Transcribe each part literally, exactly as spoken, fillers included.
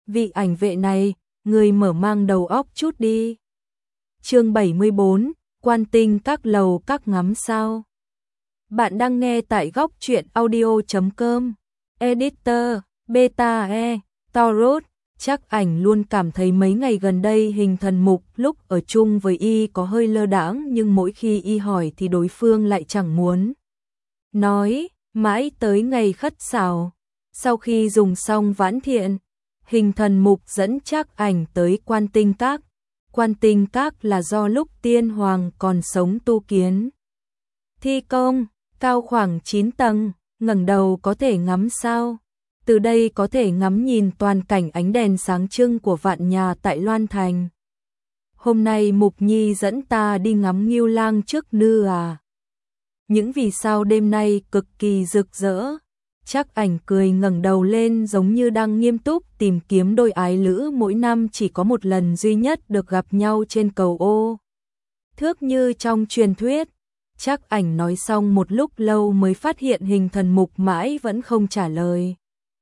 vị ảnh vệ này, người mở mang đầu óc chút đi. Chương bảy mươi bốn, Quan Tinh Các lầu các ngắm sao. Bạn đang nghe tại góc truyện audio chấm com. Editor, Beta E, Taurus. Chắc ảnh luôn cảm thấy mấy ngày gần đây Hình Thần Mục lúc ở chung với y có hơi lơ đãng, nhưng mỗi khi y hỏi thì đối phương lại chẳng muốn nói, mãi tới ngày khất sảo. Sau khi dùng xong vãn thiện, Hình Thần Mục dẫn Trác Ảnh tới Quan Tinh Các. Quan Tinh Các là do lúc tiên hoàng còn sống tu kiến. Thi công, cao khoảng chín tầng, ngẩng đầu có thể ngắm sao. Từ đây có thể ngắm nhìn toàn cảnh ánh đèn sáng trưng của vạn nhà tại Loan Thành. Hôm nay Mục Nhi dẫn ta đi ngắm Ngưu Lang trước nư à. Những vì sao đêm nay cực kỳ rực rỡ. Trác Ảnh cười ngẩng đầu lên giống như đang nghiêm túc tìm kiếm đôi ái lữ mỗi năm chỉ có một lần duy nhất được gặp nhau trên cầu ô thước như trong truyền thuyết. Trác Ảnh nói xong một lúc lâu mới phát hiện Hình Thần Mục mãi vẫn không trả lời.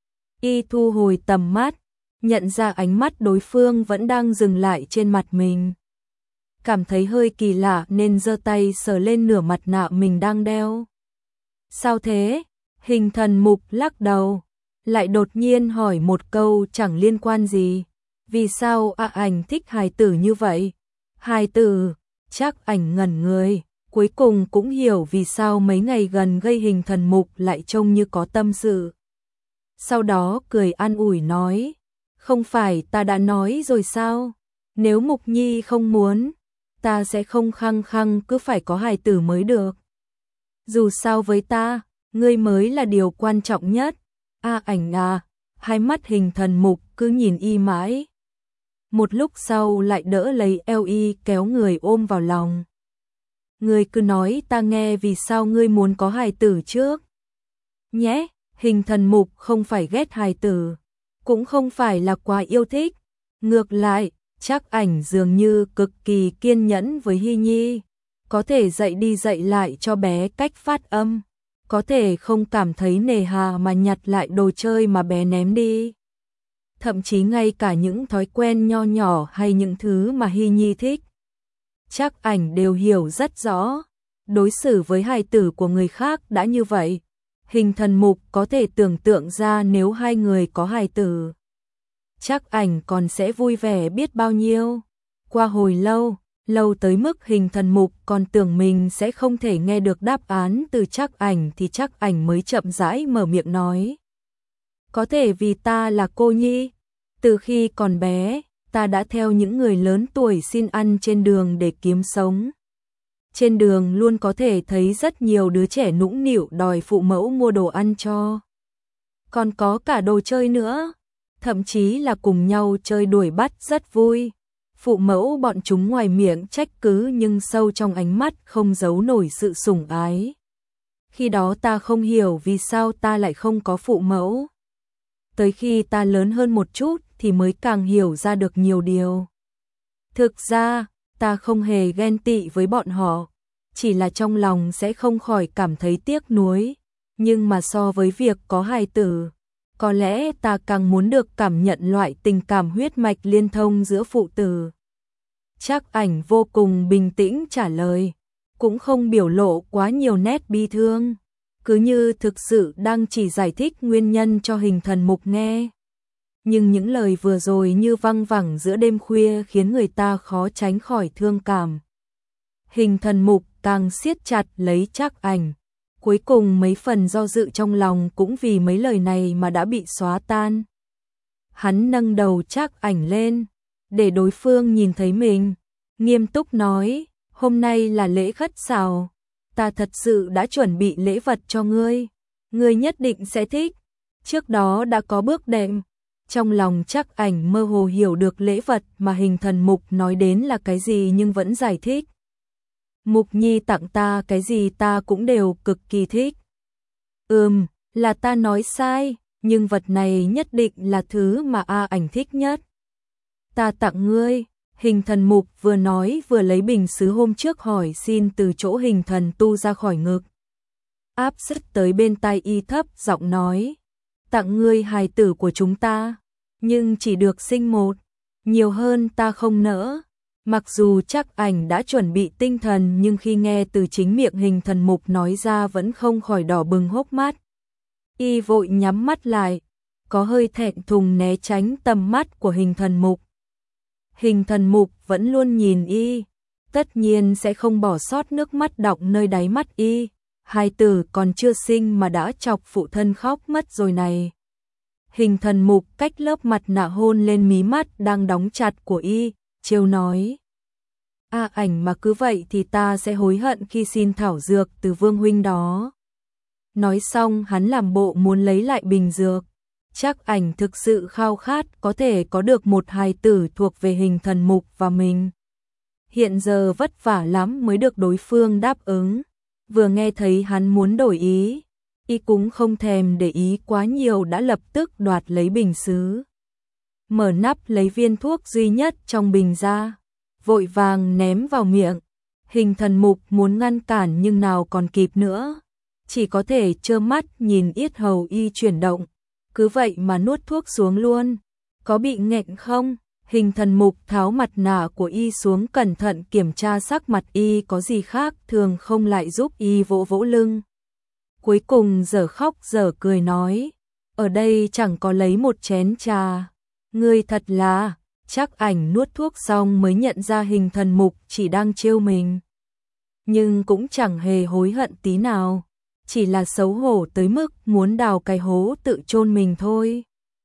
Y thu hồi tầm mắt, nhận ra ánh mắt đối phương vẫn đang dừng lại trên mặt mình. Cảm thấy hơi kỳ lạ nên giơ tay sờ lên nửa mặt nạ mình đang đeo. Sao thế? Hình Thần Mục lắc đầu, lại đột nhiên hỏi một câu chẳng liên quan gì. Vì sao A Ảnh thích hài tử như vậy? Hài tử? Trác Ảnh ngẩn người, cuối cùng cũng hiểu vì sao mấy ngày gần gây Hình Thần Mục lại trông như có tâm sự. Sau đó cười an ủi nói, không phải ta đã nói rồi sao? Nếu Mục Nhi không muốn, ta sẽ không khăng khăng cứ phải có hài tử mới được. Dù sao với ta, ngươi mới là điều quan trọng nhất. A Ảnh à, hai mắt Hình Thần Mục cứ nhìn y mãi. Một lúc sau lại đỡ lấy eo y kéo người ôm vào lòng. Ngươi cứ nói ta nghe vì sao ngươi muốn có hài tử trước. Nhé, Hình Thần Mục không phải ghét hài tử, cũng không phải là quá yêu thích. Ngược lại, Trác Ảnh dường như cực kỳ kiên nhẫn với Hy Nhi. Có thể dạy đi dạy lại cho bé cách phát âm. Có thể không cảm thấy nề hà mà nhặt lại đồ chơi mà bé ném đi. Thậm chí ngay cả những thói quen nho nhỏ hay những thứ mà Hy Nhi thích, Trác Ảnh đều hiểu rất rõ. Đối xử với hài tử của người khác đã như vậy, Hình Thần Mục có thể tưởng tượng ra nếu hai người có hài tử, Trác Ảnh còn sẽ vui vẻ biết bao nhiêu. Qua hồi lâu, lâu tới mức Hình Thần Mục còn tưởng mình sẽ không thể nghe được đáp án từ Trác Ảnh thì Trác Ảnh mới chậm rãi mở miệng nói. Có thể vì ta là cô nhi, từ khi còn bé, ta đã theo những người lớn tuổi xin ăn trên đường để kiếm sống. Trên đường luôn có thể thấy rất nhiều đứa trẻ nũng nịu đòi phụ mẫu mua đồ ăn cho. Còn có cả đồ chơi nữa, thậm chí là cùng nhau chơi đuổi bắt rất vui. Phụ mẫu bọn chúng ngoài miệng trách cứ nhưng sâu trong ánh mắt không giấu nổi sự sủng ái. Khi đó ta không hiểu vì sao ta lại không có phụ mẫu. Tới khi ta lớn hơn một chút thì mới càng hiểu ra được nhiều điều. Thực ra, ta không hề ghen tị với bọn họ, chỉ là trong lòng sẽ không khỏi cảm thấy tiếc nuối. Nhưng mà so với việc có hài tử, có lẽ ta càng muốn được cảm nhận loại tình cảm huyết mạch liên thông giữa phụ tử. Trác Ảnh vô cùng bình tĩnh trả lời, cũng không biểu lộ quá nhiều nét bi thương, cứ như thực sự đang chỉ giải thích nguyên nhân cho Hình Thần Mục nghe. Nhưng những lời vừa rồi như văng vẳng giữa đêm khuya khiến người ta khó tránh khỏi thương cảm. Hình Thần Mục càng siết chặt lấy Trác Ảnh, cuối cùng mấy phần do dự trong lòng cũng vì mấy lời này mà đã bị xóa tan. Hắn nâng đầu Trác Ảnh lên, để đối phương nhìn thấy mình, nghiêm túc nói, hôm nay là lễ khất sảo, ta thật sự đã chuẩn bị lễ vật cho ngươi, ngươi nhất định sẽ thích. Trước đó đã có bước đệm, trong lòng Trác Ảnh mơ hồ hiểu được lễ vật mà Hình Thần Mục nói đến là cái gì nhưng vẫn giải thích. Mục Nhi tặng ta cái gì ta cũng đều cực kỳ thích. Ừm, là ta nói sai, nhưng vật này nhất định là thứ mà A Ảnh thích nhất. Ta tặng ngươi. Hình Thần Mục vừa nói vừa lấy bình sứ hôm trước hỏi xin từ chỗ Hình Thần Tu ra khỏi ngực. Áp sát tới bên tai y thấp giọng nói, tặng ngươi hài tử của chúng ta. nhưng chỉ được sinh một, nhiều hơn ta không nỡ. Mặc dù Trác Ảnh đã chuẩn bị tinh thần nhưng khi nghe từ chính miệng Hình Thần Mục nói ra vẫn không khỏi đỏ bừng hốc mắt. Y vội nhắm mắt lại, có hơi thẹn thùng né tránh tầm mắt của Hình Thần Mục. Hình Thần Mục vẫn luôn nhìn y, tất nhiên sẽ không bỏ sót nước mắt đọng nơi đáy mắt y. Hai tử còn chưa sinh mà đã chọc phụ thân khóc mất rồi này. Hình Thần Mục cách lớp mặt nạ hôn lên mí mắt đang đóng chặt của y, trêu nói. A Ảnh mà cứ vậy thì ta sẽ hối hận khi xin thảo dược từ Vương huynh đó. Nói xong hắn làm bộ muốn lấy lại bình dược. Trác Ảnh thực sự khao khát có thể có được một hài tử thuộc về Hình Thần Mục và mình. Hiện giờ vất vả lắm mới được đối phương đáp ứng. Vừa nghe thấy hắn muốn đổi ý, y cũng không thèm để ý quá nhiều đã lập tức đoạt lấy bình sứ. Mở nắp lấy viên thuốc duy nhất trong bình ra, vội vàng ném vào miệng. Hình Thần Mục muốn ngăn cản nhưng nào còn kịp nữa, chỉ có thể trơ mắt nhìn yết hầu y chuyển động, cứ vậy mà nuốt thuốc xuống luôn. Có bị nghẹn không? Hình Thần Mục tháo mặt nạ của y xuống cẩn thận kiểm tra sắc mặt y có gì khác thường không, lại giúp y vỗ vỗ lưng. Cuối cùng dở khóc dở cười nói, ở đây chẳng có lấy một chén trà. Ngươi thật là. Trác Ảnh nuốt thuốc xong mới nhận ra Hình Thần Mục chỉ đang trêu mình. Nhưng cũng chẳng hề hối hận tí nào, chỉ là xấu hổ tới mức muốn đào cái hố tự chôn mình thôi.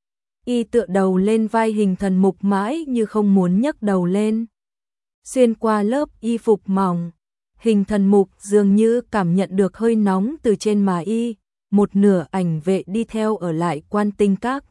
Y tựa đầu lên vai Hình Thần Mục mãi như không muốn nhấc đầu lên. Xuyên qua lớp y phục mỏng, Hình Thần Mục dường như cảm nhận được hơi nóng từ trên má y, một nửa ảnh vệ đi theo ở lại Quan Tinh Các.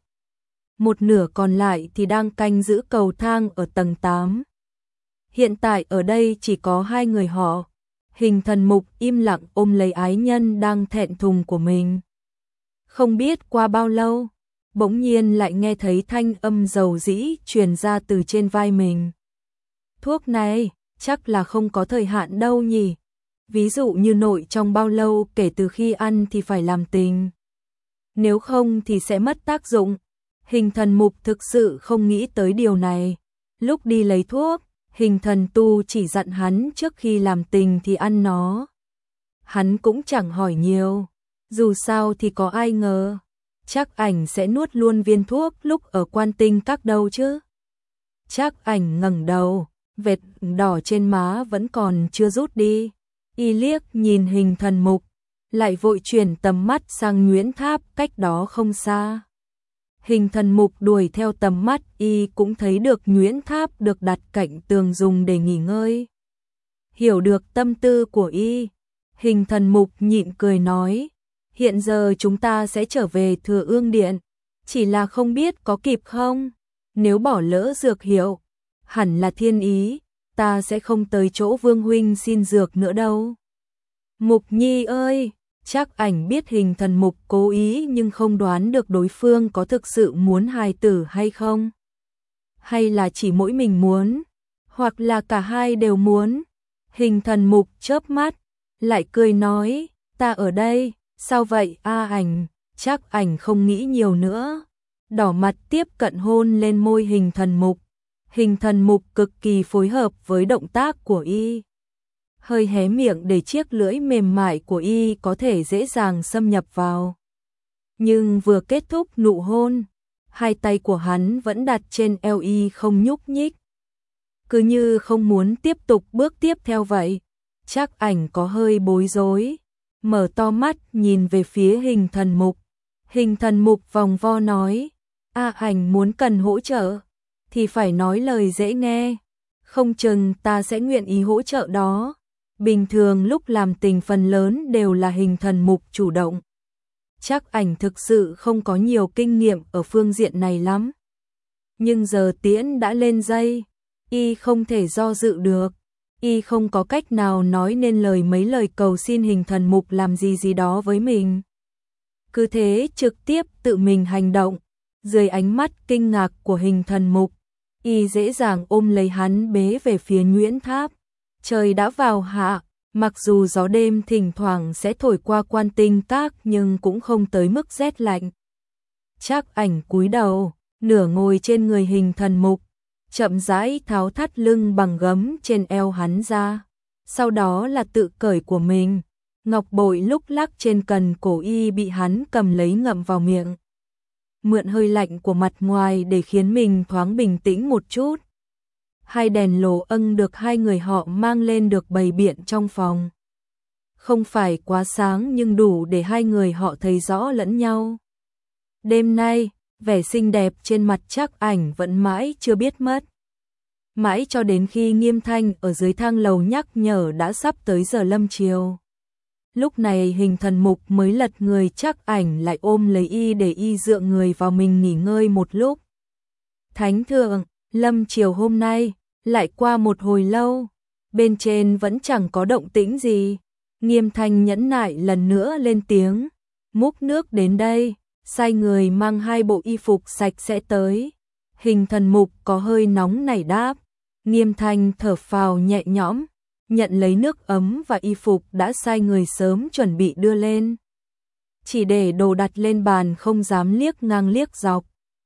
Một nửa còn lại thì đang canh giữ cầu thang ở tầng tám. Hiện tại ở đây chỉ có hai người họ. Hình Thần Mục im lặng ôm lấy ái nhân đang thẹn thùng của mình. Không biết qua bao lâu, bỗng nhiên lại nghe thấy thanh âm dầu dĩ truyền ra từ trên vai mình. Thuốc này, chắc là không có thời hạn đâu nhỉ. Ví dụ như nội trong bao lâu kể từ khi ăn thì phải làm tình. Nếu không thì sẽ mất tác dụng. Hình Thần Mục thực sự không nghĩ tới điều này. Lúc đi lấy thuốc, Hình Thần Tu chỉ dặn hắn trước khi làm tình thì ăn nó. Hắn cũng chẳng hỏi nhiều, dù sao thì có ai ngờ Trác Ảnh sẽ nuốt luôn viên thuốc lúc ở Quan Tinh Các đâu chứ. Trác Ảnh ngẩng đầu, vệt đỏ trên má vẫn còn chưa rút đi. Y liếc nhìn Hình Thần Mục, lại vội chuyển tầm mắt sang Nguyễn Tháp cách đó không xa. Hình Thần Mục đuổi theo tầm mắt y cũng thấy được Nguyễn Tháp được đặt cạnh tường dùng để nghỉ ngơi. Hiểu được tâm tư của y, Hình Thần Mục nhịn cười nói, hiện giờ chúng ta sẽ trở về Thừa Ương Điện, chỉ là không biết có kịp không. Nếu bỏ lỡ dược hiệu, hẳn là thiên ý, ta sẽ không tới chỗ Vương huynh xin dược nữa đâu. Mục Nhi ơi! Trác Ảnh biết Hình Thần Mục cố ý nhưng không đoán được đối phương có thực sự muốn hài tử hay không. Hay là chỉ mỗi mình muốn, hoặc là cả hai đều muốn. Hình Thần Mục chớp mắt, lại cười nói, ta ở đây, sao vậy A Ảnh? Trác Ảnh không nghĩ nhiều nữa, đỏ mặt tiếp cận hôn lên môi Hình Thần Mục. Hình Thần Mục cực kỳ phối hợp với động tác của y, hơi hé miệng để chiếc lưỡi mềm mại của y có thể dễ dàng xâm nhập vào. Nhưng vừa kết thúc nụ hôn, hai tay của hắn vẫn đặt trên eo y không nhúc nhích, cứ như không muốn tiếp tục bước tiếp theo vậy. Trác Ảnh có hơi bối rối, mở to mắt nhìn về phía Hình Thần Mục. Hình Thần Mục vòng vo nói, A Ảnh muốn cần hỗ trợ thì phải nói lời dễ nghe, không chừng ta sẽ nguyện ý hỗ trợ đó. Bình thường lúc làm tình phần lớn đều là Hình Thần Mục chủ động. Trác Ảnh thực sự không có nhiều kinh nghiệm ở phương diện này lắm. Nhưng giờ tiễn đã lên dây, y không thể do dự được. Y không có cách nào nói nên lời mấy lời cầu xin Hình Thần Mục làm gì gì đó với mình. Cứ thế trực tiếp tự mình hành động. Dưới ánh mắt kinh ngạc của Hình Thần Mục, y dễ dàng ôm lấy hắn bế về phía Nguyễn Tháp. Trời đã vào hạ, mặc dù gió đêm thỉnh thoảng sẽ thổi qua Quan Tinh Các nhưng cũng không tới mức rét lạnh. Trác Ảnh cúi đầu, nửa ngồi trên người Hình Thần Mục, chậm rãi tháo thắt lưng bằng gấm trên eo hắn ra, sau đó là tự cởi của mình. Ngọc bội lúc lắc trên cần cổ y bị hắn cầm lấy ngậm vào miệng. Mượn hơi lạnh của mặt ngoài để khiến mình thoáng bình tĩnh một chút. Hai đèn lồ ân được hai người họ mang lên được bày biện trong phòng. Không phải quá sáng nhưng đủ để hai người họ thấy rõ lẫn nhau. Đêm nay, vẻ xinh đẹp trên mặt Trác Ảnh vẫn mãi chưa biết mất. Mãi cho đến khi Nghiêm Thanh ở dưới thang lầu nhắc nhở đã sắp tới giờ lâm chiều. Lúc này Hình Thần Mục mới lật người Trác Ảnh lại ôm lấy y để y dựa người vào mình nghỉ ngơi một lúc. Thánh thượng, lâm chiều hôm nay, lại qua một hồi lâu, bên trên vẫn chẳng có động tĩnh gì. Nghiêm Thanh nhẫn nại lần nữa lên tiếng, múc nước đến đây, sai người mang hai bộ y phục sạch sẽ tới. Hình Thần Mục có hơi nóng nảy đáp. Nghiêm Thanh thở phào nhẹ nhõm, nhận lấy nước ấm và y phục đã sai người sớm chuẩn bị đưa lên. Chỉ để đồ đặt lên bàn không dám liếc ngang liếc dọc.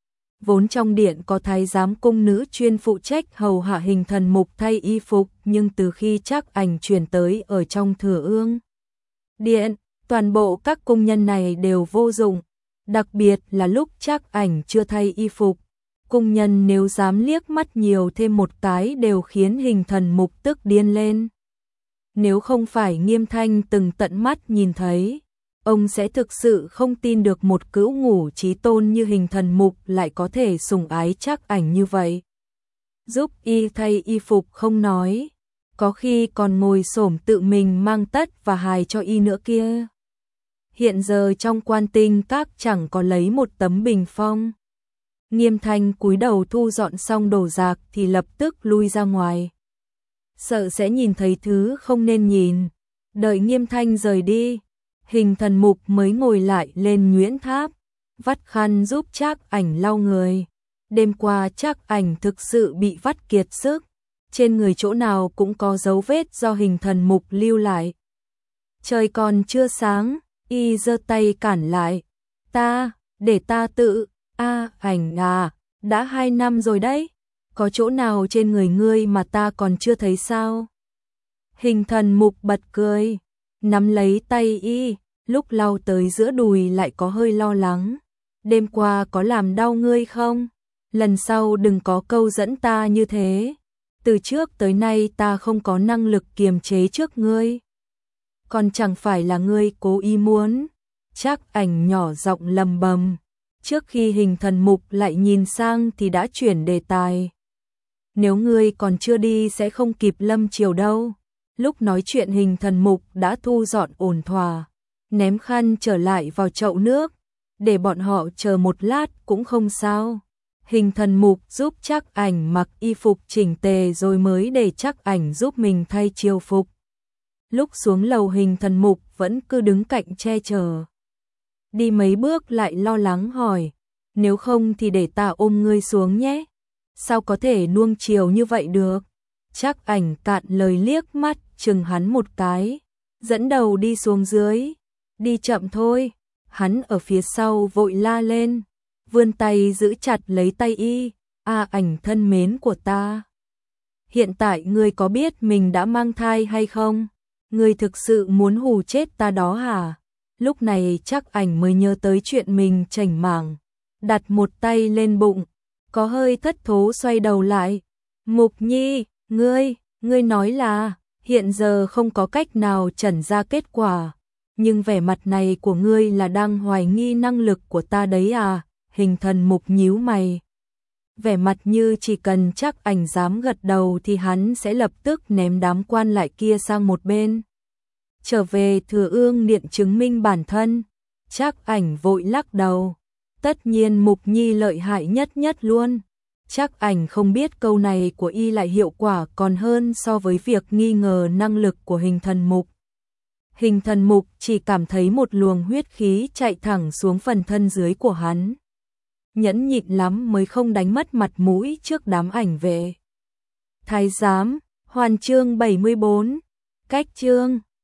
Vốn trong điện có thái giám cung nữ chuyên phụ trách hầu hạ Hình Thần Mục thay y phục, nhưng từ khi Trác Ảnh chuyển tới ở trong Thừa Ương điện, toàn bộ các cung nhân này đều vô dụng, đặc biệt là lúc Trác Ảnh chưa thay y phục. Cung nhân nếu dám liếc mắt nhiều thêm một cái đều khiến Hình Thần Mục tức điên lên. Nếu không phải Nghiêm Thanh từng tận mắt nhìn thấy, ông sẽ thực sự không tin được một cữu ngũ chí tôn như Hình Thần Mục lại có thể sủng ái Trác Ảnh như vậy. Giúp y thay y phục không nói, có khi còn ngồi xổm tự mình mang tất và hài cho y nữa kia. Hiện giờ trong Quan Tinh Các chẳng có lấy một tấm bình phong. Nghiêm Thanh cúi đầu thu dọn xong đồ đạc thì lập tức lui ra ngoài. Sợ sẽ nhìn thấy thứ không nên nhìn. Đợi Nghiêm Thanh rời đi, Hình Thần Mục mới ngồi lại lên nhuyễn tháp, vắt khăn giúp Trác Ảnh lau người. Đêm qua Trác Ảnh thực sự bị vắt kiệt sức, trên người chỗ nào cũng có dấu vết do Hình Thần Mục lưu lại. Trời còn chưa sáng, y giơ tay cản lại. Ta, để ta tự, a Ảnh à, đã hai năm rồi đấy, có chỗ nào trên người ngươi mà ta còn chưa thấy sao? Hình Thần Mục bật cười, nắm lấy tay y, lúc lau tới giữa đùi lại có hơi lo lắng. Đêm qua có làm đau ngươi không? Lần sau đừng có câu dẫn ta như thế. Từ trước tới nay ta không có năng lực kiềm chế trước ngươi. Còn chẳng phải là ngươi cố ý muốn. Trác Ảnh nhỏ giọng lầm bầm. Trước khi Hình Thần Mục lại nhìn sang thì đã chuyển đề tài. Nếu ngươi còn chưa đi sẽ không kịp lâm chiều đâu. Lúc nói chuyện Hình Thần Mục đã thu dọn ổn thỏa, ném khăn trở lại vào chậu nước, để bọn họ chờ một lát cũng không sao. Hình Thần Mục giúp Trác Ảnh mặc y phục chỉnh tề rồi mới để Trác Ảnh giúp mình thay chiều phục. Lúc xuống lầu Hình Thần Mục vẫn cứ đứng cạnh che chở. Đi mấy bước lại lo lắng hỏi, nếu không thì để ta ôm ngươi xuống nhé. Sao có thể nuông chiều như vậy được? Trác Ảnh cạn lời liếc mắt chừng hắn một cái, dẫn đầu đi xuống dưới. Đi chậm thôi. Hắn ở phía sau vội la lên, vươn tay giữ chặt lấy tay y. A Ảnh thân mến của ta, hiện tại ngươi có biết mình đã mang thai hay không? Ngươi thực sự muốn hù chết ta đó hả? Lúc này Trác Ảnh mới nhớ tới chuyện mình chảnh mảng, đặt một tay lên bụng, có hơi thất thố xoay đầu lại. Mục Nhi, ngươi, ngươi nói là hiện giờ không có cách nào chẩn ra kết quả, nhưng vẻ mặt này của ngươi là đang hoài nghi năng lực của ta đấy à? Hình Thần Mục nhíu mày, vẻ mặt như chỉ cần Trác Ảnh dám gật đầu thì hắn sẽ lập tức ném đám quan lại kia sang một bên, trở về Thừa Ương điện chứng minh bản thân. Trác Ảnh vội lắc đầu, tất nhiên Mục Nhi lợi hại nhất nhất luôn. Trác Ảnh không biết câu này của y lại hiệu quả còn hơn so với việc nghi ngờ năng lực của Hình Thần Mục. Hình Thần Mục chỉ cảm thấy một luồng huyết khí chạy thẳng xuống phần thân dưới của hắn. Nhẫn nhịn lắm mới không đánh mất mặt mũi trước đám ảnh vệ. Thái giám, hoàn chương bảy mươi bốn, cách chương.